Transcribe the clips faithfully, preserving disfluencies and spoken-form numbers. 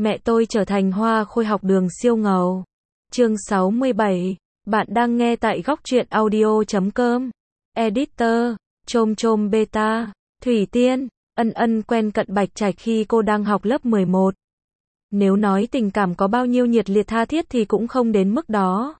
Mẹ tôi trở thành hoa khôi học đường siêu ngầu. Chương sáu mươi bảy. Bạn đang nghe tại góc truyện audio chấm com. Editor, Chôm Chôm Beta. Thủy Tiên, Ân Ân quen Cận Bạch Trạch khi cô đang học lớp mười một. Nếu nói tình cảm có bao nhiêu nhiệt liệt tha thiết thì cũng không đến mức đó.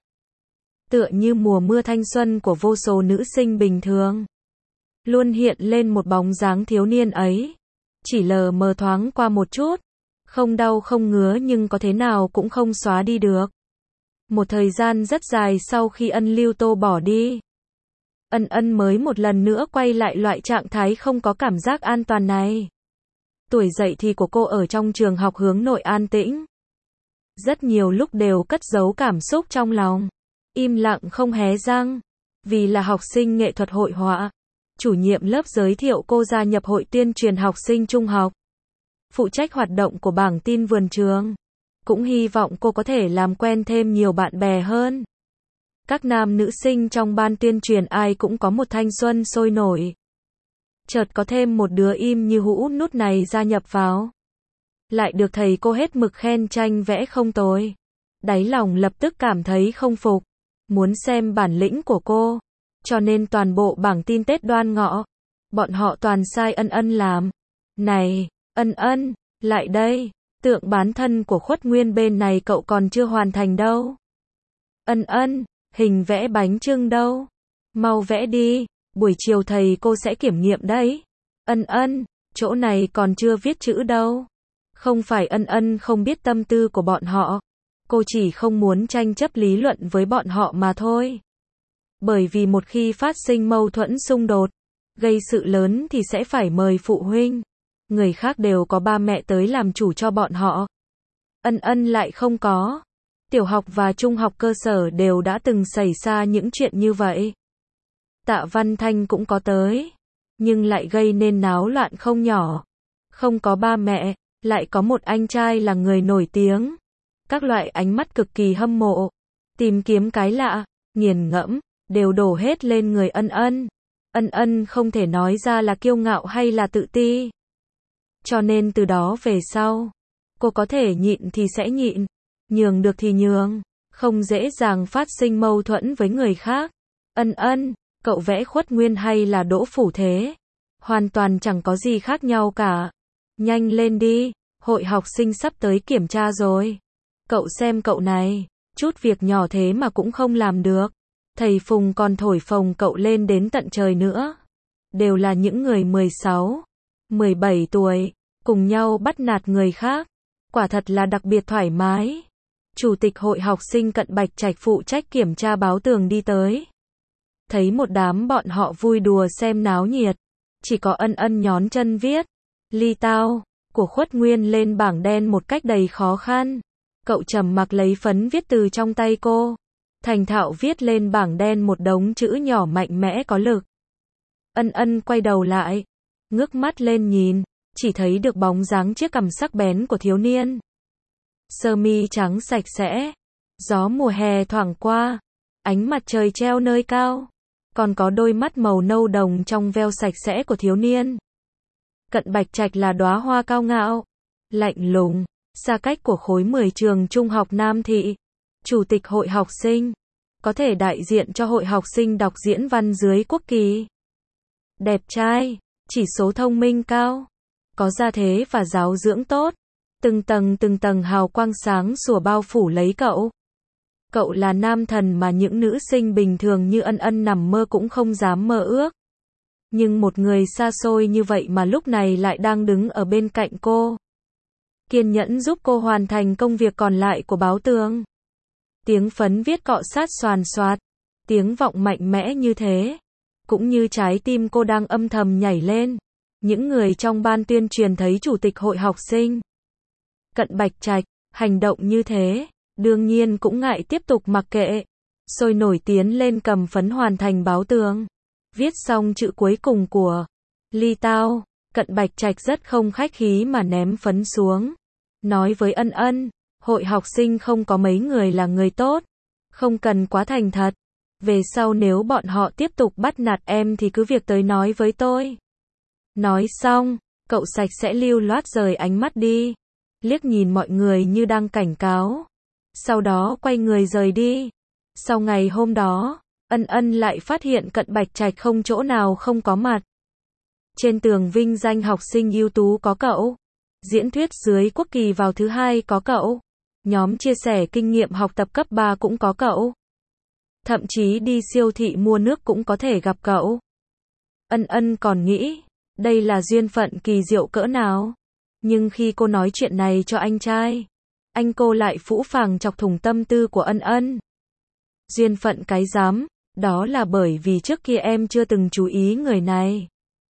Tựa như mùa mưa thanh xuân của vô số nữ sinh bình thường. Luôn hiện lên một bóng dáng thiếu niên ấy. Chỉ lờ mờ thoáng qua một chút. Không đau không ngứa nhưng có thế nào cũng không xóa đi được. Một thời gian rất dài sau khi Ân Lưu Tô bỏ đi, Ân Ân mới một lần nữa quay lại loại trạng thái không có cảm giác an toàn này. Tuổi dậy thì của cô ở trong trường học hướng nội an tĩnh. Rất nhiều lúc đều cất giấu cảm xúc trong lòng. Im lặng không hé răng. Vì là học sinh nghệ thuật hội họa, chủ nhiệm lớp giới thiệu cô gia nhập hội tuyên truyền học sinh trung học. Phụ trách hoạt động của bảng tin vườn trường. Cũng hy vọng cô có thể làm quen thêm nhiều bạn bè hơn. Các nam nữ sinh trong ban tuyên truyền ai cũng có một thanh xuân sôi nổi. Chợt có thêm một đứa im như hũ nút này gia nhập vào. Lại được thầy cô hết mực khen tranh vẽ không tồi. Đáy lòng lập tức cảm thấy không phục. Muốn xem bản lĩnh của cô. Cho nên toàn bộ bảng tin Tết Đoan Ngọ, bọn họ toàn sai Ân Ân làm. Này, Ân Ân, lại đây. Tượng bán thân của Khuất Nguyên bên này cậu còn chưa hoàn thành đâu. Ân Ân, hình vẽ bánh chưng đâu? Mau vẽ đi, buổi chiều thầy cô sẽ kiểm nghiệm đấy. Ân Ân, chỗ này còn chưa viết chữ đâu. Không phải Ân Ân không biết tâm tư của bọn họ. Cô chỉ không muốn tranh chấp lý luận với bọn họ mà thôi. Bởi vì một khi phát sinh mâu thuẫn xung đột, gây sự lớn thì sẽ phải mời phụ huynh. Người khác đều có ba mẹ tới làm chủ cho bọn họ. Ân Ân lại không có. Tiểu học và trung học cơ sở đều đã từng xảy ra những chuyện như vậy. Tạ Văn Thanh cũng có tới. Nhưng lại gây nên náo loạn không nhỏ. Không có ba mẹ, lại có một anh trai là người nổi tiếng. Các loại ánh mắt cực kỳ hâm mộ. Tìm kiếm cái lạ, nghiền ngẫm, đều đổ hết lên người Ân Ân. Ân Ân không thể nói ra là kiêu ngạo hay là tự ti. Cho nên từ đó về sau, cô có thể nhịn thì sẽ nhịn, nhường được thì nhường, không dễ dàng phát sinh mâu thuẫn với người khác. Ân Ân, cậu vẽ Khuất Nguyên hay là Đỗ Phủ thế? Hoàn toàn chẳng có gì khác nhau cả. Nhanh lên đi, hội học sinh sắp tới kiểm tra rồi. Cậu xem cậu này, chút việc nhỏ thế mà cũng không làm được. Thầy Phùng còn thổi phồng cậu lên đến tận trời nữa. Đều là những người mười sáu, mười bảy tuổi, cùng nhau bắt nạt người khác. Quả thật là đặc biệt thoải mái. Chủ tịch hội học sinh Cận Bạch Trạch phụ trách kiểm tra báo tường đi tới. Thấy một đám bọn họ vui đùa xem náo nhiệt. Chỉ có Ân Ân nhón chân viết Ly Tao của Khuất Nguyên lên bảng đen một cách đầy khó khăn. Cậu trầm mặc lấy phấn viết từ trong tay cô. Thành thạo viết lên bảng đen một đống chữ nhỏ mạnh mẽ có lực. Ân Ân quay đầu lại, ngước mắt lên nhìn, chỉ thấy được bóng dáng chiếc cằm sắc bén của thiếu niên. Sơ mi trắng sạch sẽ, gió mùa hè thoảng qua, ánh mặt trời treo nơi cao, còn có đôi mắt màu nâu đồng trong veo sạch sẽ của thiếu niên. Cận Bạch Trạch là đóa hoa cao ngạo, lạnh lùng, xa cách của khối mười trường trung học Nam Thị. Chủ tịch hội học sinh, có thể đại diện cho hội học sinh đọc diễn văn dưới quốc kỳ. Đẹp trai, chỉ số thông minh cao, có gia thế và giáo dưỡng tốt. Từng tầng từng tầng hào quang sáng sủa bao phủ lấy cậu. Cậu là nam thần mà những nữ sinh bình thường như Ân Ân nằm mơ cũng không dám mơ ước. Nhưng một người xa xôi như vậy mà lúc này lại đang đứng ở bên cạnh cô. Kiên nhẫn giúp cô hoàn thành công việc còn lại của báo tường. Tiếng phấn viết cọ sát xoàn xoạt, tiếng vọng mạnh mẽ như thế, cũng như trái tim cô đang âm thầm nhảy lên. Những người trong ban tuyên truyền thấy chủ tịch hội học sinh Cận Bạch Trạch hành động như thế, đương nhiên cũng ngại tiếp tục mặc kệ, sôi nổi tiến lên cầm phấn hoàn thành báo tường. Viết xong chữ cuối cùng của Ly Tao, Cận Bạch Trạch rất không khách khí mà ném phấn xuống, nói với Ân Ân, hội học sinh không có mấy người là người tốt, không cần quá thành thật. Về sau nếu bọn họ tiếp tục bắt nạt em thì cứ việc tới nói với tôi. Nói xong, cậu sạch sẽ lưu loát rời ánh mắt đi. liếc nhìn mọi người như đang cảnh cáo. Sau đó quay người rời đi. Sau ngày hôm đó, Ân Ân lại phát hiện Cận Bạch Trạch không chỗ nào không có mặt. Trên tường vinh danh học sinh ưu tú có cậu. Diễn thuyết dưới quốc kỳ vào thứ hai có cậu. Nhóm chia sẻ kinh nghiệm học tập cấp ba cũng có cậu. Thậm chí đi siêu thị mua nước cũng có thể gặp cậu. Ân Ân còn nghĩ, đây là duyên phận kỳ diệu cỡ nào. Nhưng khi cô nói chuyện này cho anh trai, anh cô lại phũ phàng chọc thủng tâm tư của Ân Ân. Duyên phận cái rắm, đó là bởi vì trước kia em chưa từng chú ý người này.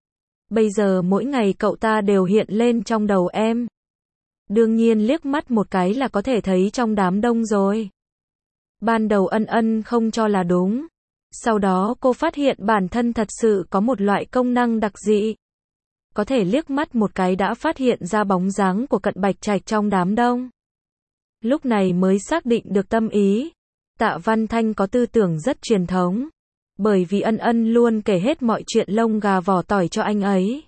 Bây giờ mỗi ngày cậu ta đều hiện lên trong đầu em. Đương nhiên liếc mắt một cái là có thể thấy trong đám đông rồi. Ban đầu Ân Ân không cho là đúng. Sau đó cô phát hiện bản thân thật sự có một loại công năng đặc dị. Có thể liếc mắt một cái đã phát hiện ra bóng dáng của Cận Bạch Trạch trong đám đông. Lúc này mới xác định được tâm ý. Tạ Văn Thanh có tư tưởng rất truyền thống. Bởi vì Ân Ân luôn kể hết mọi chuyện lông gà vỏ tỏi cho anh ấy.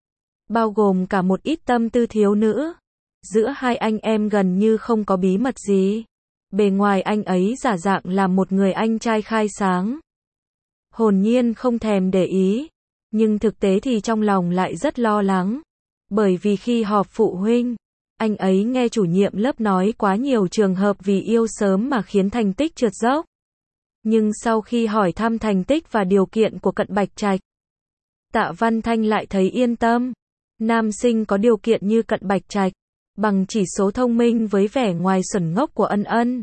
Bao gồm cả một ít tâm tư thiếu nữ. Giữa hai anh em gần như không có bí mật gì. Bề ngoài anh ấy giả dạng là một người anh trai khai sáng. Hồn nhiên không thèm để ý. Nhưng thực tế thì trong lòng lại rất lo lắng. Bởi vì khi họp phụ huynh, anh ấy nghe chủ nhiệm lớp nói quá nhiều trường hợp vì yêu sớm mà khiến thành tích trượt dốc. Nhưng sau khi hỏi thăm thành tích và điều kiện của Cận Bạch Trạch, Tạ Văn Thanh lại thấy yên tâm. Nam sinh có điều kiện như Cận Bạch Trạch, bằng chỉ số thông minh với vẻ ngoài xuẩn ngốc của Ân Ân,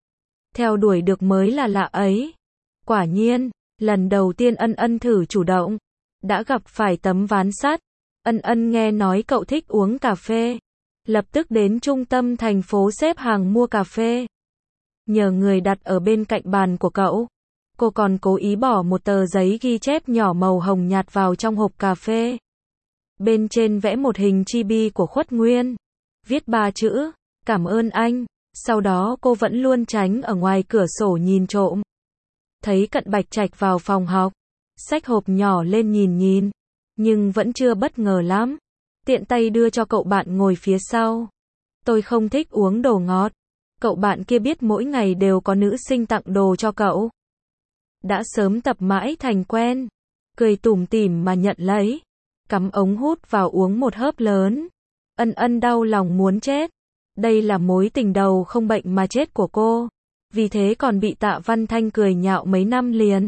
theo đuổi được mới là lạ ấy. Quả nhiên, lần đầu tiên Ân Ân thử chủ động, đã gặp phải tấm ván sắt. Ân Ân nghe nói cậu thích uống cà phê, lập tức đến trung tâm thành phố xếp hàng mua cà phê. Nhờ người đặt ở bên cạnh bàn của cậu. Cô còn cố ý bỏ một tờ giấy ghi chép nhỏ màu hồng nhạt vào trong hộp cà phê. Bên trên vẽ một hình chibi của Khuất Nguyên. Viết ba chữ, cảm ơn anh. Sau đó cô vẫn luôn tránh ở ngoài cửa sổ nhìn trộm. Thấy Cận Bạch Trạch vào phòng học, xách hộp nhỏ lên nhìn nhìn. Nhưng vẫn chưa bất ngờ lắm. Tiện tay đưa cho cậu bạn ngồi phía sau. Tôi không thích uống đồ ngọt. Cậu bạn kia biết mỗi ngày đều có nữ sinh tặng đồ cho cậu. Đã sớm tập mãi thành quen. Cười tủm tỉm mà nhận lấy. Cắm ống hút vào uống một hớp lớn. Ân Ân đau lòng muốn chết. Đây là mối tình đầu không bệnh mà chết của cô. Vì thế còn bị Tạ Văn Thanh cười nhạo mấy năm liền.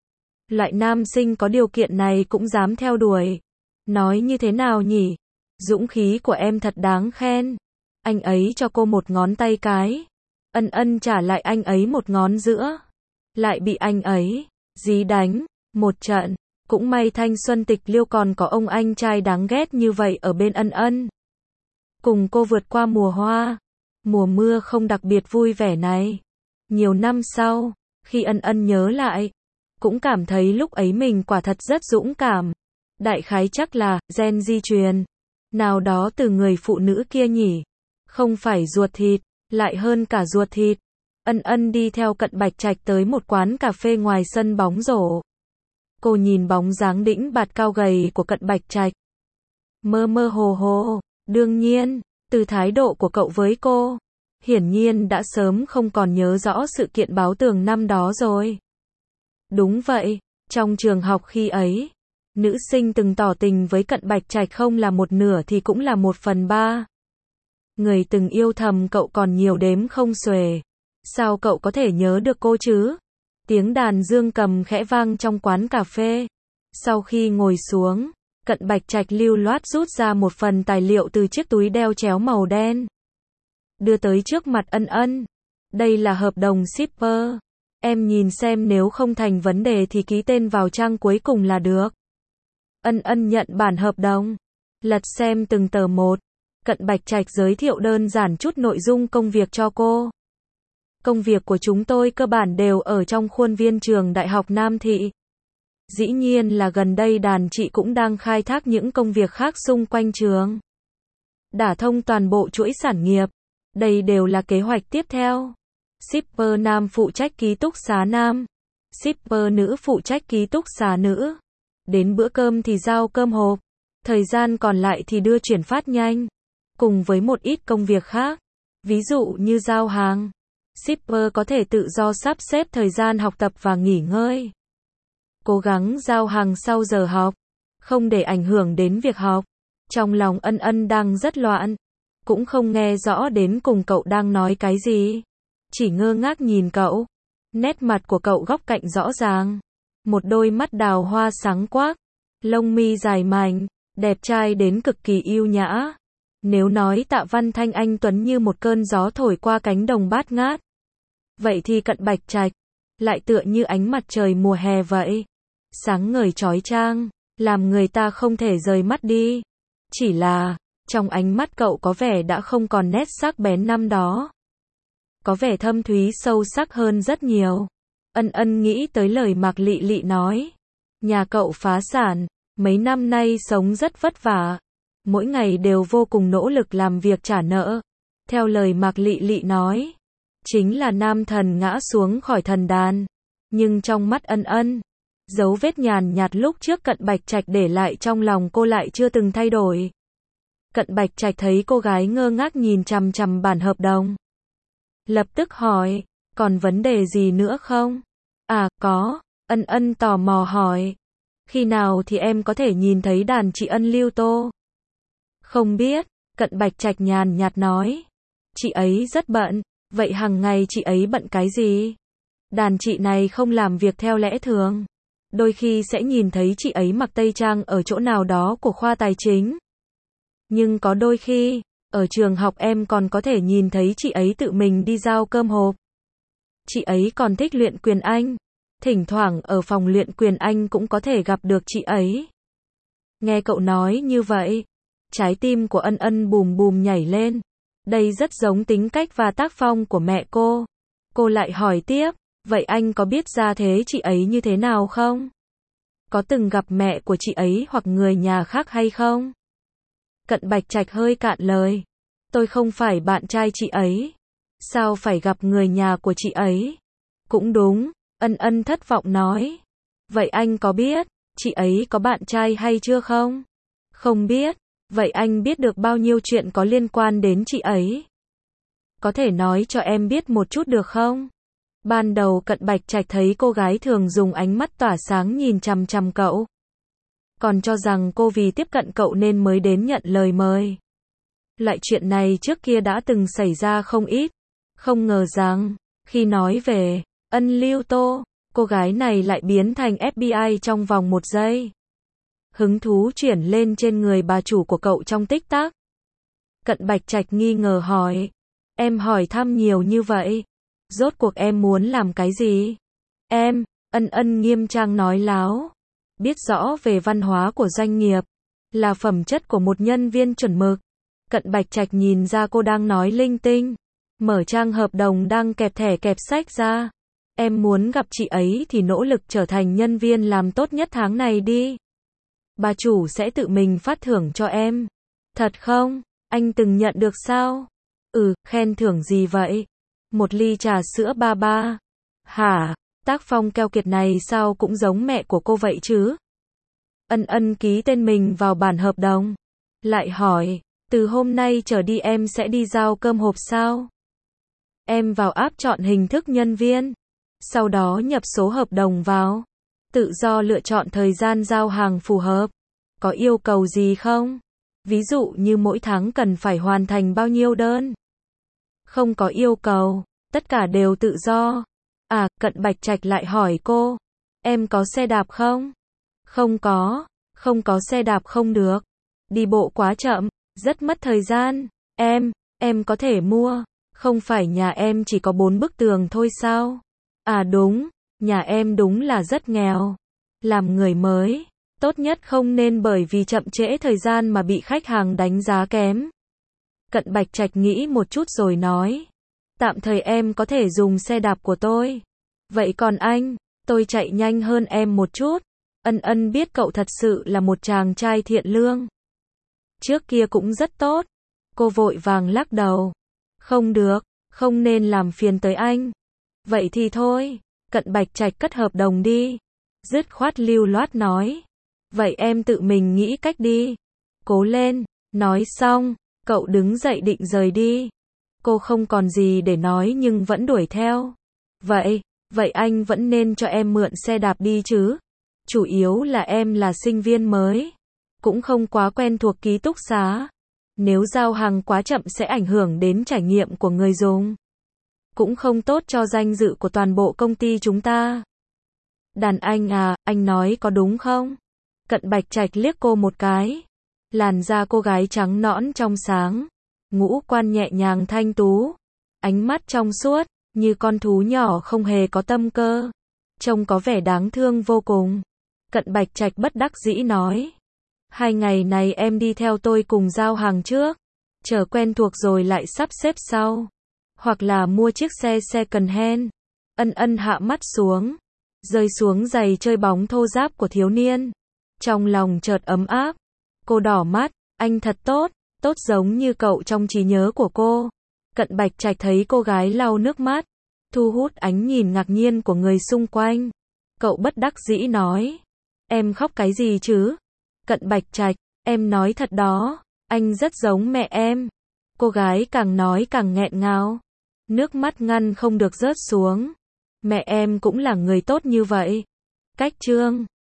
Loại nam sinh có điều kiện này cũng dám theo đuổi. Nói như thế nào nhỉ? Dũng khí của em thật đáng khen. Anh ấy cho cô một ngón tay cái. Ân Ân trả lại anh ấy một ngón giữa. Lại bị anh ấy dí đánh một trận. Cũng may thanh xuân tịch liêu còn có ông anh trai đáng ghét như vậy ở bên Ân Ân. Cùng cô vượt qua mùa hoa, mùa mưa không đặc biệt vui vẻ này. Nhiều năm sau, khi Ân Ân nhớ lại, cũng cảm thấy lúc ấy mình quả thật rất dũng cảm. Đại khái chắc là gen di truyền nào đó từ người phụ nữ kia nhỉ. Không phải ruột thịt, lại hơn cả ruột thịt. Ân Ân đi theo Cận Bạch Trạch tới một quán cà phê ngoài sân bóng rổ. Cô nhìn bóng dáng đĩnh bạt cao gầy của Cận Bạch Trạch. Mơ mơ hồ hồ, đương nhiên, từ thái độ của cậu với cô, hiển nhiên đã sớm không còn nhớ rõ sự kiện báo tường năm đó rồi. Đúng vậy, trong trường học khi ấy, nữ sinh từng tỏ tình với Cận Bạch Trạch không là một nửa thì cũng là một phần ba. Người từng yêu thầm cậu còn nhiều đếm không xuể. Sao cậu có thể nhớ được cô chứ? Tiếng đàn dương cầm khẽ vang trong quán cà phê. Sau khi ngồi xuống, Cận Bạch Trạch lưu loát rút ra một phần tài liệu từ chiếc túi đeo chéo màu đen. Đưa tới trước mặt Ân Ân. Đây là hợp đồng shipper. Em nhìn xem nếu không thành vấn đề thì ký tên vào trang cuối cùng là được. Ân Ân nhận bản hợp đồng. Lật xem từng tờ một. Cận Bạch Trạch giới thiệu đơn giản chút nội dung công việc cho cô. Công việc của chúng tôi cơ bản đều ở trong khuôn viên trường Đại học Nam Thị. Dĩ nhiên là gần đây đàn chị cũng đang khai thác những công việc khác xung quanh trường. Đả thông toàn bộ chuỗi sản nghiệp. Đây đều là kế hoạch tiếp theo. Shipper nam phụ trách ký túc xá nam. Shipper nữ phụ trách ký túc xá nữ. Đến bữa cơm thì giao cơm hộp. Thời gian còn lại thì đưa chuyển phát nhanh. cùng với một ít công việc khác. Ví dụ như giao hàng. Shipper có thể tự do sắp xếp thời gian học tập và nghỉ ngơi. Cố gắng giao hàng sau giờ học, không để ảnh hưởng đến việc học. Trong lòng Ân Ân đang rất loạn, cũng không nghe rõ đến cùng cậu đang nói cái gì. Chỉ ngơ ngác nhìn cậu. Nét mặt của cậu góc cạnh rõ ràng. Một đôi mắt đào hoa sáng quắc, lông mi dài mảnh, đẹp trai đến cực kỳ yêu nhã. Nếu nói Tạ Văn Thanh anh tuấn như một cơn gió thổi qua cánh đồng bát ngát, vậy thì Cận Bạch Trạch lại tựa như ánh mặt trời mùa hè vậy, sáng ngời chói chang, làm người ta không thể rời mắt đi. Chỉ là, trong ánh mắt cậu có vẻ đã không còn nét sắc bén năm đó. Có vẻ thâm thúy sâu sắc hơn rất nhiều. Ân Ân nghĩ tới lời Mạc Lị Lị nói. Nhà cậu phá sản, mấy năm nay sống rất vất vả. Mỗi ngày đều vô cùng nỗ lực làm việc trả nợ. Theo lời Mạc Lị Lị nói, chính là nam thần ngã xuống khỏi thần đàn. Nhưng trong mắt Ân Ân, dấu vết nhàn nhạt lúc trước Cận Bạch Trạch để lại trong lòng cô lại chưa từng thay đổi. Cận Bạch Trạch thấy cô gái ngơ ngác nhìn chằm chằm bản hợp đồng, lập tức hỏi, còn vấn đề gì nữa không? À, có. Ân Ân tò mò hỏi. Khi nào thì em có thể nhìn thấy đàn chị Ân Lưu Tô? Không biết. Cận Bạch Trạch nhàn nhạt nói. Chị ấy rất bận. Vậy hàng ngày chị ấy bận cái gì? Đàn chị này không làm việc theo lẽ thường. Đôi khi sẽ nhìn thấy chị ấy mặc tây trang ở chỗ nào đó của khoa tài chính. Nhưng có đôi khi, ở trường học em còn có thể nhìn thấy chị ấy tự mình đi giao cơm hộp. Chị ấy còn thích luyện quyền Anh. Thỉnh thoảng ở phòng luyện quyền Anh cũng có thể gặp được chị ấy. Nghe cậu nói như vậy, trái tim của Ân Ân bùm bùm nhảy lên. Đây rất giống tính cách và tác phong của mẹ cô. Cô lại hỏi tiếp, vậy anh có biết gia thế chị ấy như thế nào không? Có từng gặp mẹ của chị ấy hoặc người nhà khác hay không? Cận Bạch Trạch hơi cạn lời. Tôi không phải bạn trai chị ấy. Sao phải gặp người nhà của chị ấy? Cũng đúng, Ân Ân thất vọng nói. Vậy anh có biết, chị ấy có bạn trai hay chưa không? Không biết. Vậy anh biết được bao nhiêu chuyện có liên quan đến chị ấy? Có thể nói cho em biết một chút được không? Ban đầu Cận Bạch Trạch thấy cô gái thường dùng ánh mắt tỏa sáng nhìn chằm chằm cậu. Còn cho rằng cô vì tiếp cận cậu nên mới đến nhận lời mời. Loại chuyện này trước kia đã từng xảy ra không ít. Không ngờ rằng, khi nói về Ân Lưu Tô, cô gái này lại biến thành ép bi ai trong vòng một giây. Hứng thú chuyển lên trên người bà chủ của cậu trong tích tắc. Cận Bạch Trạch nghi ngờ hỏi. Em hỏi thăm nhiều như vậy. Rốt cuộc em muốn làm cái gì? Em, Ân Ân nghiêm trang nói láo. Biết rõ về văn hóa của doanh nghiệp, là phẩm chất của một nhân viên chuẩn mực. Cận Bạch Trạch nhìn ra cô đang nói linh tinh. Mở trang hợp đồng đang kẹp thẻ kẹp sách ra. Em muốn gặp chị ấy thì nỗ lực trở thành nhân viên làm tốt nhất tháng này đi. Bà chủ sẽ tự mình phát thưởng cho em. Thật không? Anh từng nhận được sao? Ừ, khen thưởng gì vậy? Một ly trà sữa ba ba. Hả? Tác phong keo kiệt này sao cũng giống mẹ của cô vậy chứ? Ân Ân ký tên mình vào bản hợp đồng. Lại hỏi, từ hôm nay trở đi em sẽ đi giao cơm hộp sao? Em vào app chọn hình thức nhân viên. Sau đó nhập số hợp đồng vào. Tự do lựa chọn thời gian giao hàng phù hợp. Có yêu cầu gì không? Ví dụ như mỗi tháng cần phải hoàn thành bao nhiêu đơn? Không có yêu cầu, tất cả đều tự do. À, Cận Bạch Trạch lại hỏi cô, em có xe đạp không? Không có, không có xe đạp không được. Đi bộ quá chậm, rất mất thời gian. Em, em có thể mua. Không phải nhà em chỉ có bốn bức tường thôi sao? À đúng, nhà em đúng là rất nghèo. Làm người mới, tốt nhất không nên bởi vì chậm trễ thời gian mà bị khách hàng đánh giá kém. Cận Bạch Trạch nghĩ một chút rồi nói. Tạm thời em có thể dùng xe đạp của tôi. Vậy còn anh, tôi chạy nhanh hơn em một chút. Ân Ân biết cậu thật sự là một chàng trai thiện lương. Trước kia cũng rất tốt. Cô vội vàng lắc đầu. Không được, không nên làm phiền tới anh. Vậy thì thôi, Cận Bạch Trạch cất hợp đồng đi. Dứt khoát lưu loát nói. Vậy em tự mình nghĩ cách đi. Cố lên, nói xong, Cậu đứng dậy định rời đi. Cô không còn gì để nói nhưng vẫn đuổi theo. Vậy, vậy anh vẫn nên cho em mượn xe đạp đi chứ. Chủ yếu là em là sinh viên mới. Cũng không quá quen thuộc ký túc xá. Nếu giao hàng quá chậm sẽ ảnh hưởng đến trải nghiệm của người dùng. Cũng không tốt cho danh dự của toàn bộ công ty chúng ta. Đàn anh à, anh nói có đúng không? Cận Bạch Trạch liếc cô một cái. Làn da cô gái trắng nõn trong sáng. Ngũ quan nhẹ nhàng thanh tú. Ánh mắt trong suốt, như con thú nhỏ không hề có tâm cơ. Trông có vẻ đáng thương vô cùng. Cận Bạch Trạch bất đắc dĩ nói. Hai ngày này em đi theo tôi cùng giao hàng trước. Chờ quen thuộc rồi lại sắp xếp sau. Hoặc là mua chiếc xe second hand. Ân Ân hạ mắt xuống. Rơi xuống giày chơi bóng thô ráp của thiếu niên. Trong lòng chợt ấm áp. Cô đỏ mắt. Anh thật tốt. Tốt giống như cậu trong trí nhớ của cô. Cận Bạch Trạch thấy cô gái lau nước mắt. Thu hút ánh nhìn ngạc nhiên của người xung quanh. Cậu bất đắc dĩ nói. Em khóc cái gì chứ? Cận Bạch Trạch, em nói thật đó. Anh rất giống mẹ em. Cô gái càng nói càng nghẹn ngào. Nước mắt ngăn không được rớt xuống. Mẹ em cũng là người tốt như vậy. Cách chương